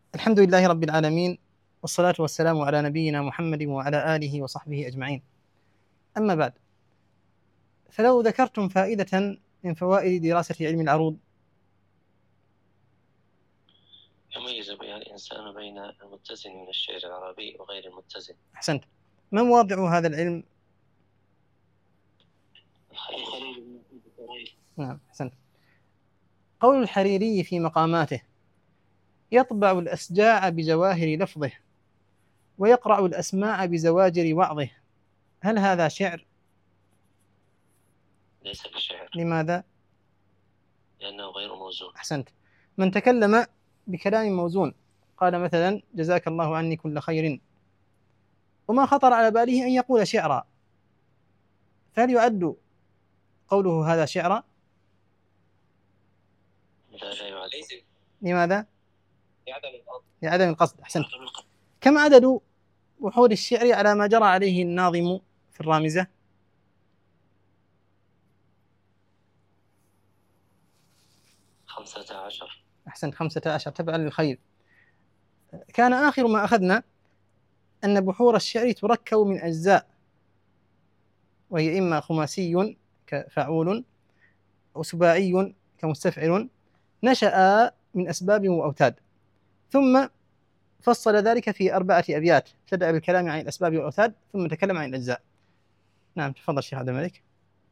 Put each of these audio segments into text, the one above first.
الحمد لله رب العالمين، والصلاة والسلام على نبينا محمد وعلى آله وصحبه أجمعين. أما بعد، فلو ذكرتم فائدة من فوائد دراسة علم العروض. يميز بها الإنسان بين المتزن من الشعر العربي وغير المتزن. أحسنت. ما مواضع هذا العلم؟ نعم، أحسنت. قول الحريري في مقاماته: يطبع الأسجاع بجواهر لفظه، ويقرأ الأسماع بزواجر وعظه. هل هذا شعر؟ ليس بشعر. لماذا؟ لأنه غير موزون. أحسنت. من تكلم بكلام موزون قال مثلا: جزاك الله عني كل خير، وما خطر على باله أن يقول شعرا، فهل يعد قوله هذا شعرا؟ لا يعد. لماذا؟ لعدم القصد. أحسنت. كم عدد وحور الشعر على ما جرى عليه الناظم في الرامزة؟ 15. أحسنت، 15 تبعا للخير. كان آخر ما أخذنا أن بحور الشعر تركب من أجزاء، وهي إما خماسي كفعول، أو سباعي كمستفعل، نشأ من أسباب وأوتاد، ثم فصل ذلك في 4 أبيات، ابتدأ بالكلام عن الأسباب والأوتاد ثم تكلم عن الأجزاء. نعم، تفضل شيخ عبد الملك.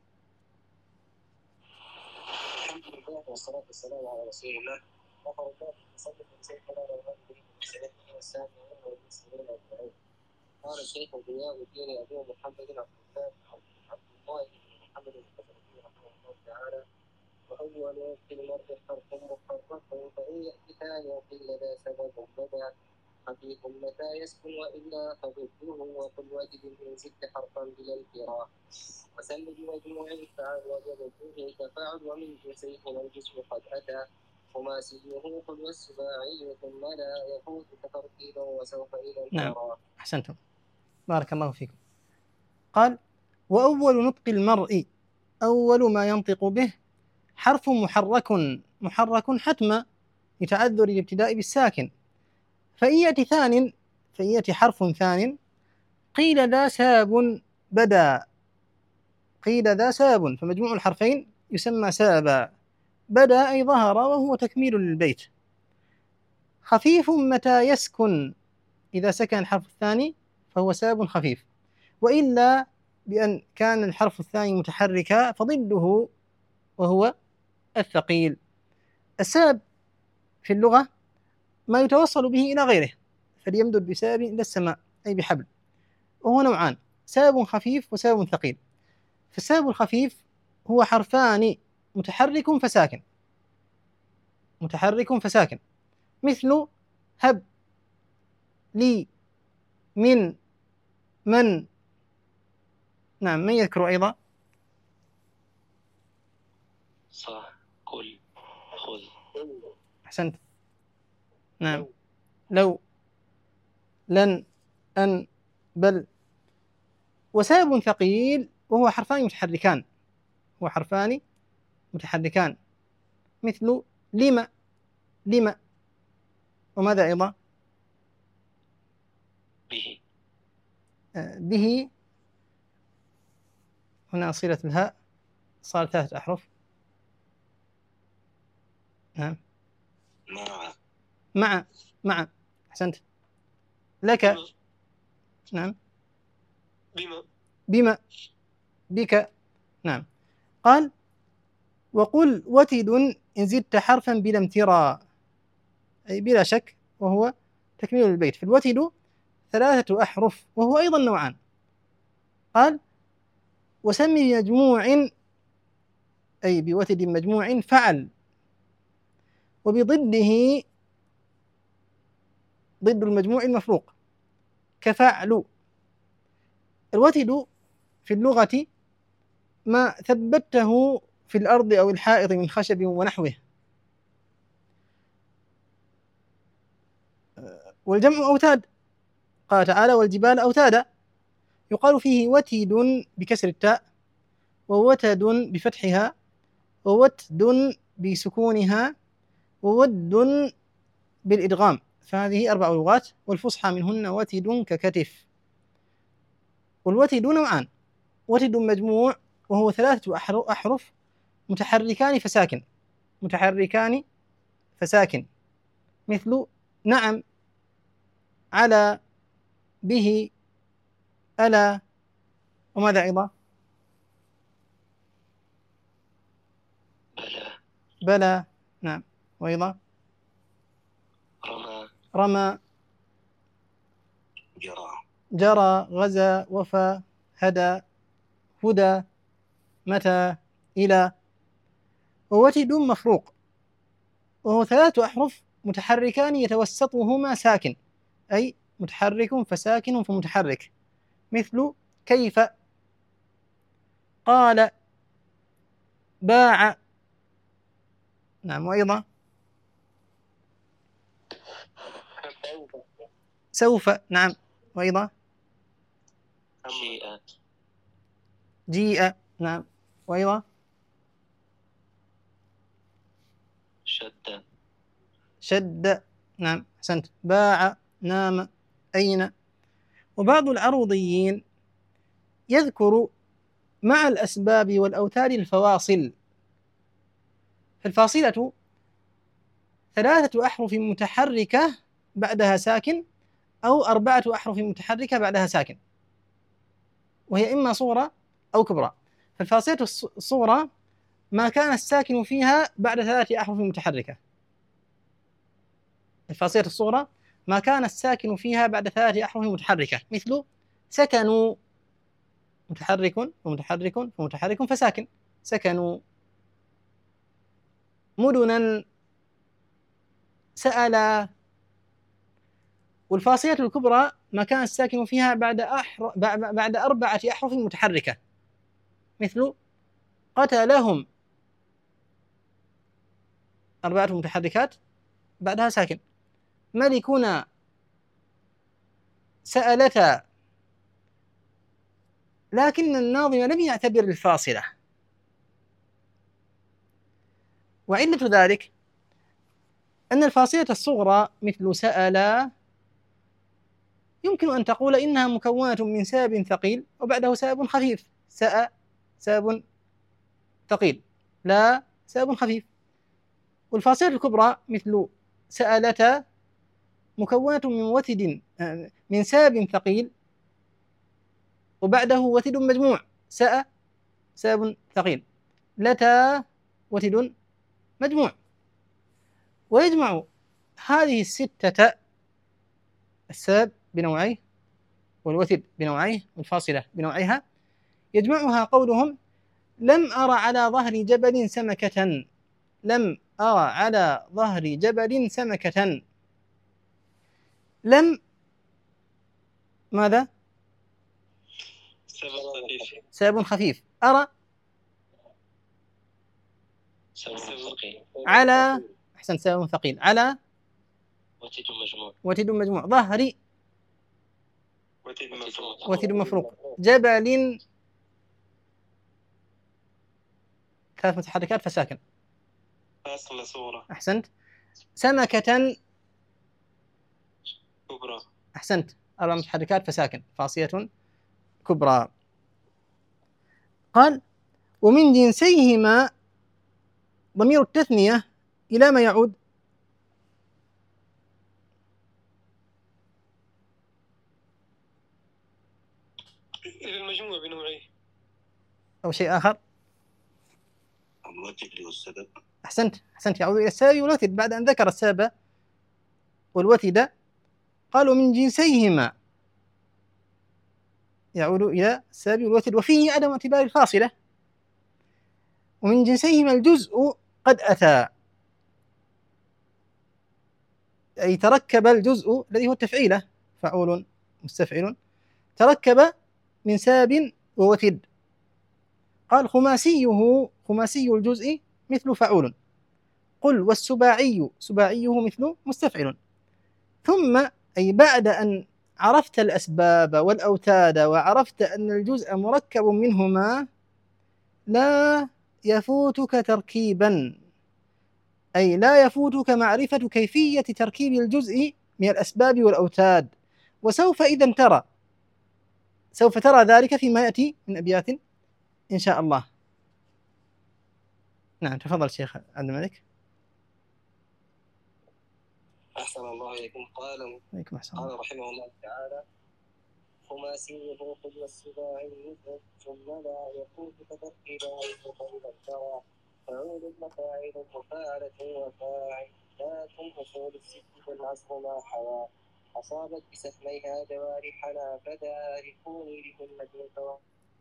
الحمد لله والصلاة والسلام على رسول الله. غفر الله وصلى سيدنا ونبينا المرسلين والسامعين والمسلمين أجمعين. قال الشيخ ضياء الدين أبي محمد عبد الله بن محمد الخزرجي رحمه الله تعالى: وأول في المرء حرف محرك، فإن يأتي ثانيا قيل ذا سبب بدا، خفيف متى يسكن وإلا فضده، وقل واجب من زدت حرفا بلا انفراح، وسل بمجموع فعل وجب فيه تفاعل، ومن جنسيهما الجسم قد أتى، خماسيه قل والسباعي ثم لا يفوت ترتيبا وسوف إلى نعم، الفراح. أحسنتم، بارك الله فيكم. قال: وأول نطق المرء، أول ما ينطق به، حرف محرك حتما لتعذر الابتداء بالساكن، فإن يأتي حرف ثان قيل ذا ساب بدا، قيل ذا ساب، فمجموع الحرفين يسمى سابا، بدا أي ظهر، وهو تكميل للبيت. خفيف متى يسكن، إذا سكن الحرف الثاني فهو ساب خفيف، وإلا بأن كان الحرف الثاني متحركا فضده وهو الثقيل. الساب في اللغة ما يتوصل به إلى غيره، فليمدد بساب إلى السماء، أي بحبل، وهو نوعان: ساب خفيف وساب ثقيل. فالساب الخفيف هو حرفان متحرك فساكن، مثل هب، لي، من. نعم، من يذكر أيضا؟ صح، كل، خذ. أحسنت. نعم، لو، لن، أن، بل. وساب ثقيل وهو حرفان متحركان، مثل لما، وماذا أيضا؟ به، هنا صلة الهاء، صار 3 أحرف. نعم، مع. أحسنت. لك. نعم، بما، بك. نعم. قال: وقل وتد إن زدت حرفا بلا امتراء، أي بلا شك، وهو تكميل البيت. فالوتد 3 أحرف وهو أيضا نوعان. قال: وسمي مجموع، أي بوتد مجموع، فعل، وبضده ضد المجموع المفروق كفعل. الوتد في اللغة ما ثبته في الأرض أو الحائط من خشب ونحوه، والجمع أوتاد، قال تعالى: والجبال أوتادا. يقال فيه وتد بكسر التاء، ووتد بفتحها، ووتد بسكونها، وود بالإدغام، فهذه 4 لغات، والفصحى منهن وتد ككتف. والوتد نوعان: وتد مجموع وهو 3 أحرف متحركان فساكن، متحركان فساكن، مثل نعم، على، به، ألا، وماذا أيضا؟ بلى، نعم، وأيضا رمى، جرى، غزا، وفى، هدى، هدى، متى، إلى. ووتد مفروق وهو 3 أحرف متحركان يتوسطهما ساكن، أي متحرك فساكن فمتحرك، مثل كيف، قال، باع، نعم، وأيضا سوف، نعم، وأيضا جيء، نعم، وأيضا شد، نعم، أحسنت، باع، نام، أين. وبعض العروضيين يذكر مع الأسباب والأوتار الفواصل، فالفاصلة 3 أحرف متحركة بعدها ساكن، أو 4 أحرف متحركة بعدها ساكن، وهي إما صغرى أو كبرى. فالفاصلة الصغرى ما كان الساكن فيها بعد 3 أحرف متحركة، الفاصلة الصغرى ما كان الساكن فيها بعد 3 أحرف متحركة، مثل سكنوا، متحرك ومتحرك ومتحرك فساكن، سكنوا. مدنا، سأل. والفاصلة الكبرى ما كان الساكن فيها بعد 4 أحرف متحركة، مثل قتلهم، 4 متحركات بعدها ساكن. ملكنا، سألتا. لكن الناظم لم يعتبر الفاصلة، وعلة ذلك أن الفاصلة الصغرى مثل سألا يمكن أن تقول إنها مكونة من ساب ثقيل وبعده ساب خفيف، سأ ساب ثقيل، لا ساب خفيف. والفاصلة الكبرى مثل سألتا مكونة من وتد، من ساب ثقيل وبعده وتد مجموع، سأ ساب ثقيل، لتا وتد مجموع. ويجمع هذه 6 الساب بنوعيه والوتد بنوعيه والفاصلة بنوعيها، يجمعها قولهم: لم أرى على ظهر جبل سمكة، لم أرى على ظهر جبل سمكة. لم ماذا؟ ساب خفيف. أرى على، أحسن، ساب ثقيل. على وتد مجموع. ظهري وتد مفروق. جبل 3 متحركات فساكن، فاصلة صغرى. أحسنت. سمكة كبرى. أحسنت، 4 متحركات فساكن، فاصلة كبرى. قال: ومن جنسيهما ضمير التثنية إلى ما يعود؟ إلى المجموع بنوعيه أو شيء آخر؟ الوتد والسبب. أحسنت، يعود إلى السبب والوتد بعد أن ذكر السبب والوتد. قالوا من جنسيهما يعود إلى السبب والوتد، وفيه عدم اعتبار الفاصلة. ومن جنسيهما الجزء قد أتى، أي تركب الجزء الذي هو التفعيلة، فعول مستفعل، تركب من ساب ووتد. قال: خماسي الجزء مثل فعول. قل والسباعي سباعيه مثل مستفعل. ثم أي بعد أن عرفت الأسباب والأوتاد وعرفت أن الجزء مركب منهما لا يفوتك تركيبا، أي لا يفوتك معرفة كيفية تركيب الجزء من الأسباب والأوتاد. وسوف إذا ترى ذلك فيما يأتي من أبيات إن شاء الله. نعم، تفضل شيخ عبد الملك. أحسن الله إليكم. قال رحمه الله تعالى: خماسي الروح والسباعي ثم لا يكون كتركيبا وقولا ترى فعول مفاعل مفاعلة وفاعلات أصول الست والعصر ما حوى أصابت بسهميها جوارحنا فداركوني لكلمة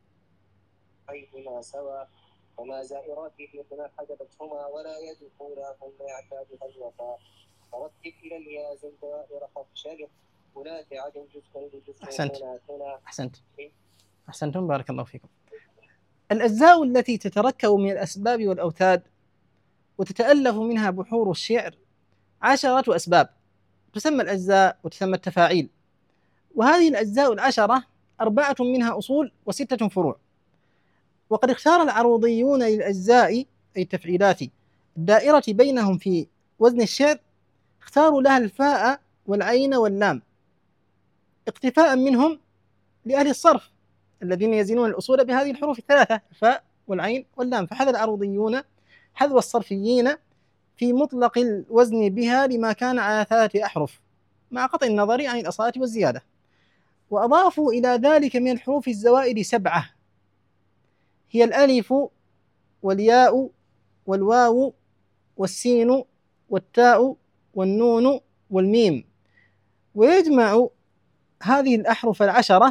حيثما سوى وما زائرات فيهما حجبتهما ولا يدخولاهن يعتادها الوفاء فرتب إلى الياز الدوائر خفشل ولا تعد جزء لجزء. أحسنتم، بارك الله فيكم. الأجزاء التي تتركب من الأسباب والأوتاد وتتألف منها بحور الشعر 10 أسباب، تسمى الأجزاء وتسمى التفاعيل. وهذه الأجزاء 10 4 منها أصول و6 فروع. وقد اختار العروضيون للأجزاء أي التفعيلات الدائرة بينهم في وزن الشعر، اختاروا لها الفاء والعين واللام اقتفاء منهم لأهل الصرف الذين يزنون الأصول بهذه الحروف الثلاثة، الفاء والعين واللام. فحذ العروضيون حذو الصرفيين في مطلق الوزن بها لما كان على 3 أحرف مع قطع النظر عن الأصالة والزيادة. وأضافوا إلى ذلك من الحروف الزوائد 7 هي الألف والياء والواو والسين والتاء والنون والميم. ويجمع هذه الأحرف 10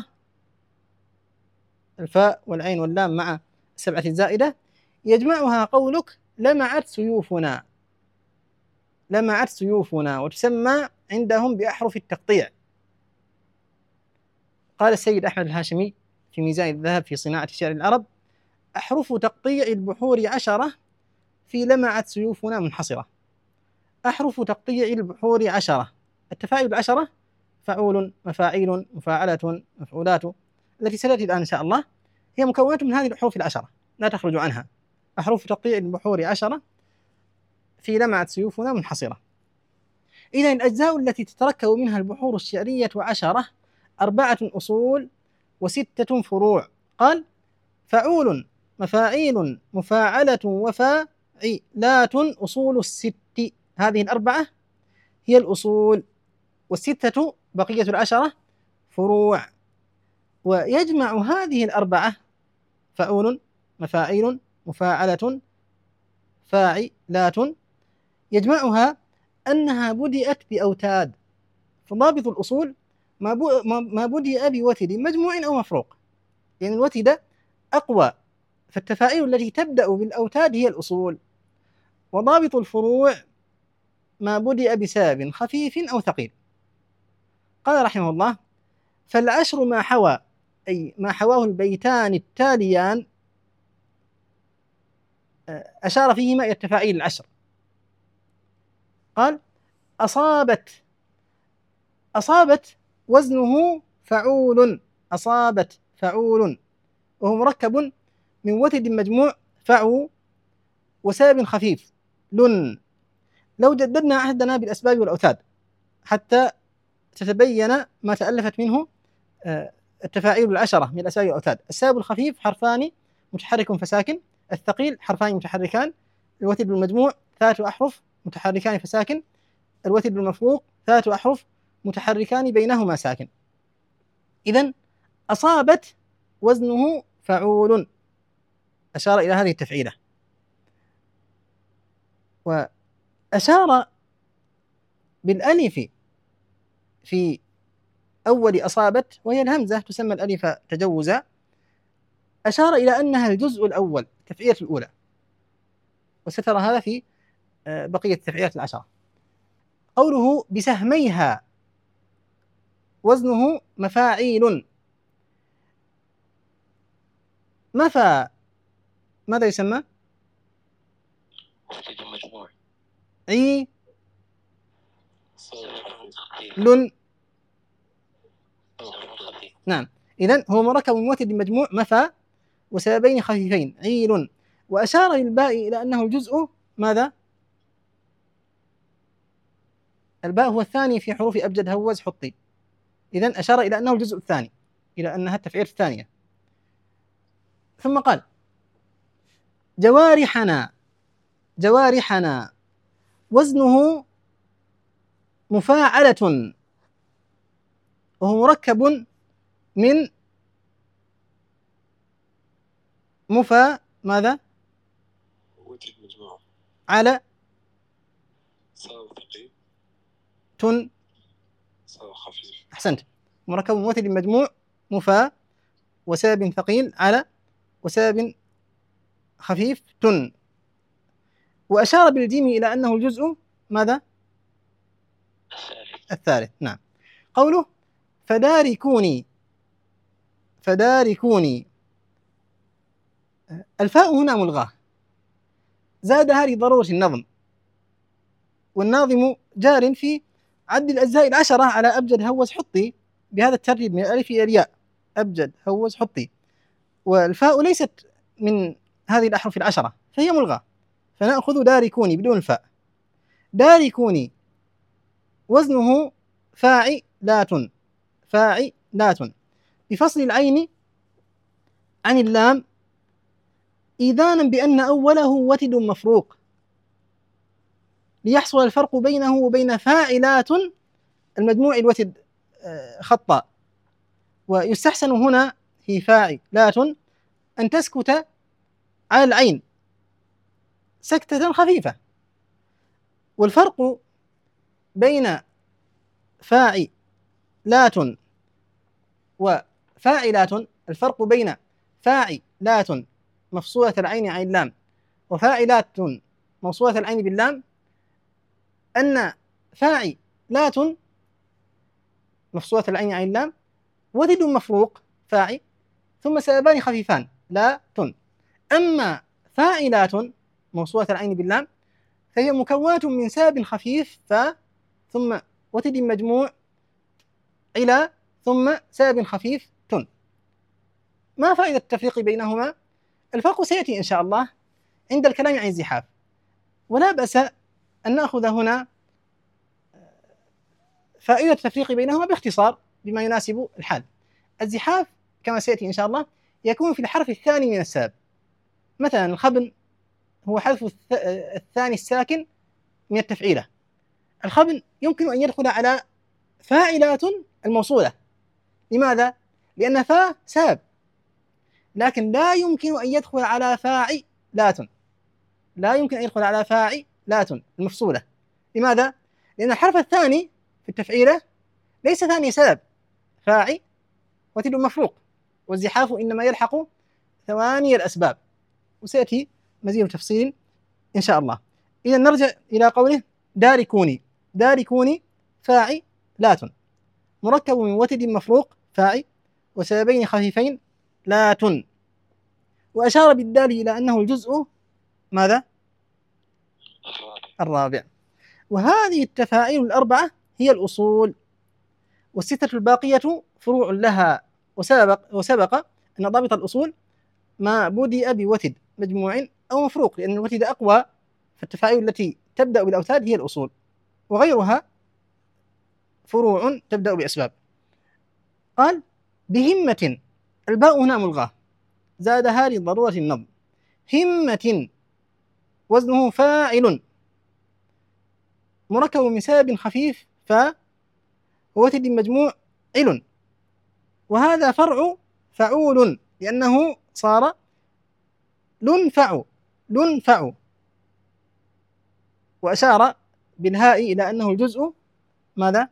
الفاء والعين واللام مع 7 الزائدة يجمعها قولك لمعت سيوفنا، لمعت سيوفنا، وتسمى عندهم بأحرف التقطيع. قال السيد أحمد الهاشمي في ميزان الذهب في صناعة شعر العرب: أحرف تقطيع البحور 10 في لمعت سيوفنا منحصرة. أحرف تقطيع البحور 10. التفاعل 10 فعول مفاعيل مفاعلة مفعولات التي ستأتي الآن إن شاء الله هي مكونات من هذه الحروف 10 لا تخرج عنها. أحرف تقطيع البحور 10 في لمعت سيوفنا منحصرة. إذن الأجزاء التي تتركب منها البحور الشعرية 10 4 أصول و6 فروع. قال: فعول مفاعيل مفاعلة وفاعلات أصول الست. هذه 4 هي الأصول، وال6 بقية 10 فروع. ويجمع هذه 4 فعول مفاعيل مفاعلة فاعلات يجمعها أنها بدأت بأوتاد. فضابط الأصول ما بدأ بوتد مجموع أو مفروق، يعني الوتد أقوى، فالتفاعيل التي تبدأ بالأوتاد هي الأصول. وضابط الفروع ما بدأ بسبب خفيف أو ثقيل. قال رحمه الله: فالعشر ما حوى، أي ما حواه البيتان التاليان، أشار فيهما إلى التفاعيل 10. قال: أصابت وزنه فعول، أصابت فعول، وهو مركب من وتد مجموع فعو وسبب خفيف لن. لو جددنا عهدنا بالأسباب والأوتاد حتى تتبين ما تألفت منه التفاعيل 10 من الأسباب والأوتاد. السبب الخفيف حرفان متحرك فساكن، الثقيل حرفان متحركان، الوتد المجموع 3 أحرف متحركان فساكن، الوتد المفروق 3 أحرف متحركان بينهما ساكن. إذن أصابت وزنه فعول، أشار إلى هذه التفعيلة. وأشار بالألف في أول أصابت، وهي الهمزة تسمى الألف تجوزا، أشار إلى أنها الجزء الأول، التفعيلة الأولى، وسترى هذا في بقية التفعيلات 10. قوله بسهميها وزنه مفاعيل، ماذا يسمى؟ عي لن. نعم، إذن هو مركب من وتد مجموع مفا وسببين خفيفين عيل. وأشار للباء إلى أنه الجزء ماذا؟ الباء هو الثاني في حروف أبجد هوز حطي، إذن أشار إلى أنه الجزء الثاني، إلى أنها التفعيل الثانية. ثم قال جوارحنا، جوارحنا وزنه مفاعلة، وهو مركب من ماذا؟ وتر مجموعة على صاو ثقيل تن. صاو خفيف. أحسنت. مركب ممثل مجموع مفا وساب ثقيل على وساب خفيف تن. وأشار بالجيم إلى أنه الجزء ماذا؟ الثالث. نعم. قوله فداركوني، فداركوني، الفاء هنا ملغاة زادها لضرورة النظم، والناظم جار في عد الأجزاء العشرة على أبجد هوز حطي بهذا الترتيب من الألف إلى الياء، أبجد هوز حطي، والفاء ليست من هذه الأحرف العشرة فهي ملغاة، فنأخذ داركوني بدون الفاء. داركوني وزنه فاعلات، فاعلات، بفصل العين عن اللام إيذانا بأن أوله وتد مفروق، ليحصل الفرق بينه وبين فاعلات المجموع الوتد خطأ. ويستحسن هنا في فاعلات أن تسكت على العين سكتة خفيفة. والفرق بين فاعلات وفاعلات، الفرق بين فاعلات مفصولة العين عن اللام وفاعلات موصولة العين باللام أن فاعلات مفصولة العين عن اللام وتد مفروق فاعل ثم سببان خفيفان لا تن. أما فاعلات موصولة العين باللام فهي مكونة من ساب خفيف ثم وتد مجموع علا ثم ساب خفيف تن. ما فائدة التفريق بينهما؟ الفرق سيأتي إن شاء الله عند الكلام عن الزحاف، ولا بأس أن نأخذ هنا فائدة التفريق بينهما باختصار بما يناسب الحال. الزحاف كما سيأتي إن شاء الله يكون في الحرف الثاني من الساب، مثلا الخبن هو حذف الثاني الساكن من التفعيلة. الخبن يمكن أن يدخل على فاعلات الموصولة. لماذا؟ لأن فاء ساب، لكن لا يمكن أن يدخل على فاعلات، لا يمكن أن يدخل على فاعلات المفصولة. لماذا؟ لأن الحرف الثاني في التفعيلة ليس ثاني سبب فاعل وتد مفروق، والزحاف إنما يلحق ثواني الأسباب، وسيأتي مزيد تفصيل إن شاء الله. إذا نرجع إلى قوله داركوني، داركوني فاعلات مركب من وتد مفروق فاعل وسببين خفيفين لا تن. وأشار بالدال إلى أنه الجزء ماذا؟ الرابع. وهذه التفاعيل الأربعة هي الأصول، والستة الباقية فروع لها. وسبق أن ضابط الأصول ما بدأ بوتد مجموع أو مفروق، لأن الوتد أقوى، فالتفاعيل التي تبدأ بالأوتاد هي الأصول، وغيرها فروع تبدأ بأسباب. قال بهمة، الباء هنا ملغاة زادها لضرورة النظم. همة وزنه فاعل مركب من سبب خفيف ووتد مجموع عل، وهذا فرع فعول لأنه صار لنفع. وأشار بالهاء إلى أنه الجزء ماذا؟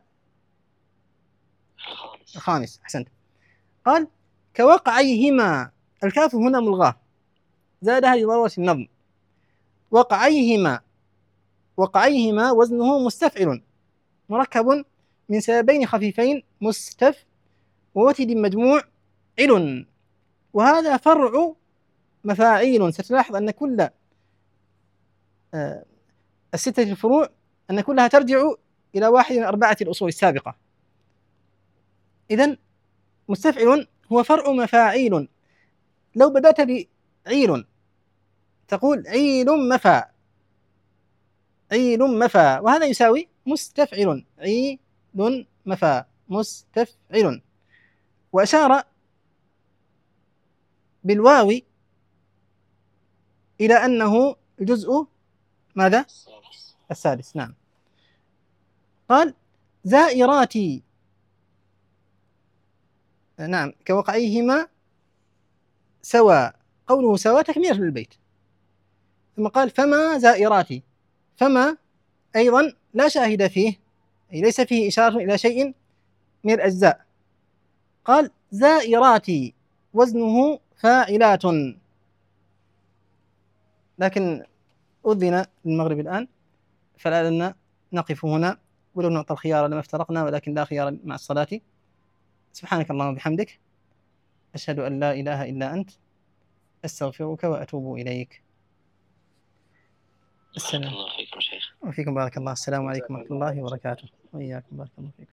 الخامس. أحسنت. قال كوقعيهما، الكاف هنا ملغاة زادها لضرورة النظم. وقعيهما، وقعيهما وزنه مستفعل مركب من سببين خفيفين مستف ووتد مجموع عل، وهذا فرع مفاعيل. ستلاحظ أن كل الستة الفروع أن كلها ترجع إلى واحد من أربعة الأصول السابقة. إذن مستفعل هو فرع مفاعيل. لو بدأت بعيل تقول عيل مفى، عيل مفى، وهذا يساوي مستفعل، عيد مفعول مستفعل. وأشار بالواو إلى أنه الجزء ماذا؟ السادس. نعم. قال زائراتي، نعم، كوقعيهما سوا. قوله سوا تكمية للبيت. ثم قال فما زائراتي، فما أيضا لا شاهد فيه، أي ليس فيه إشارة إلى شيء من الأجزاء. قال زائراتي وزنه فاعلات، لكن أذن للمغرب الآن، فلا لنا نقف هنا، ولو نعطى الخيار لما افترقنا، ولكن لا خيار مع الصلاة. سبحانك اللهم وبحمدك، أشهد أن لا إله إلا أنت، أستغفرك وأتوب إليك. بارك الله فيكم شيخ. وفيكم بارك الله. السلام عليكم ورحمة الله وبركاته. وإياكم بارك الله فيكم.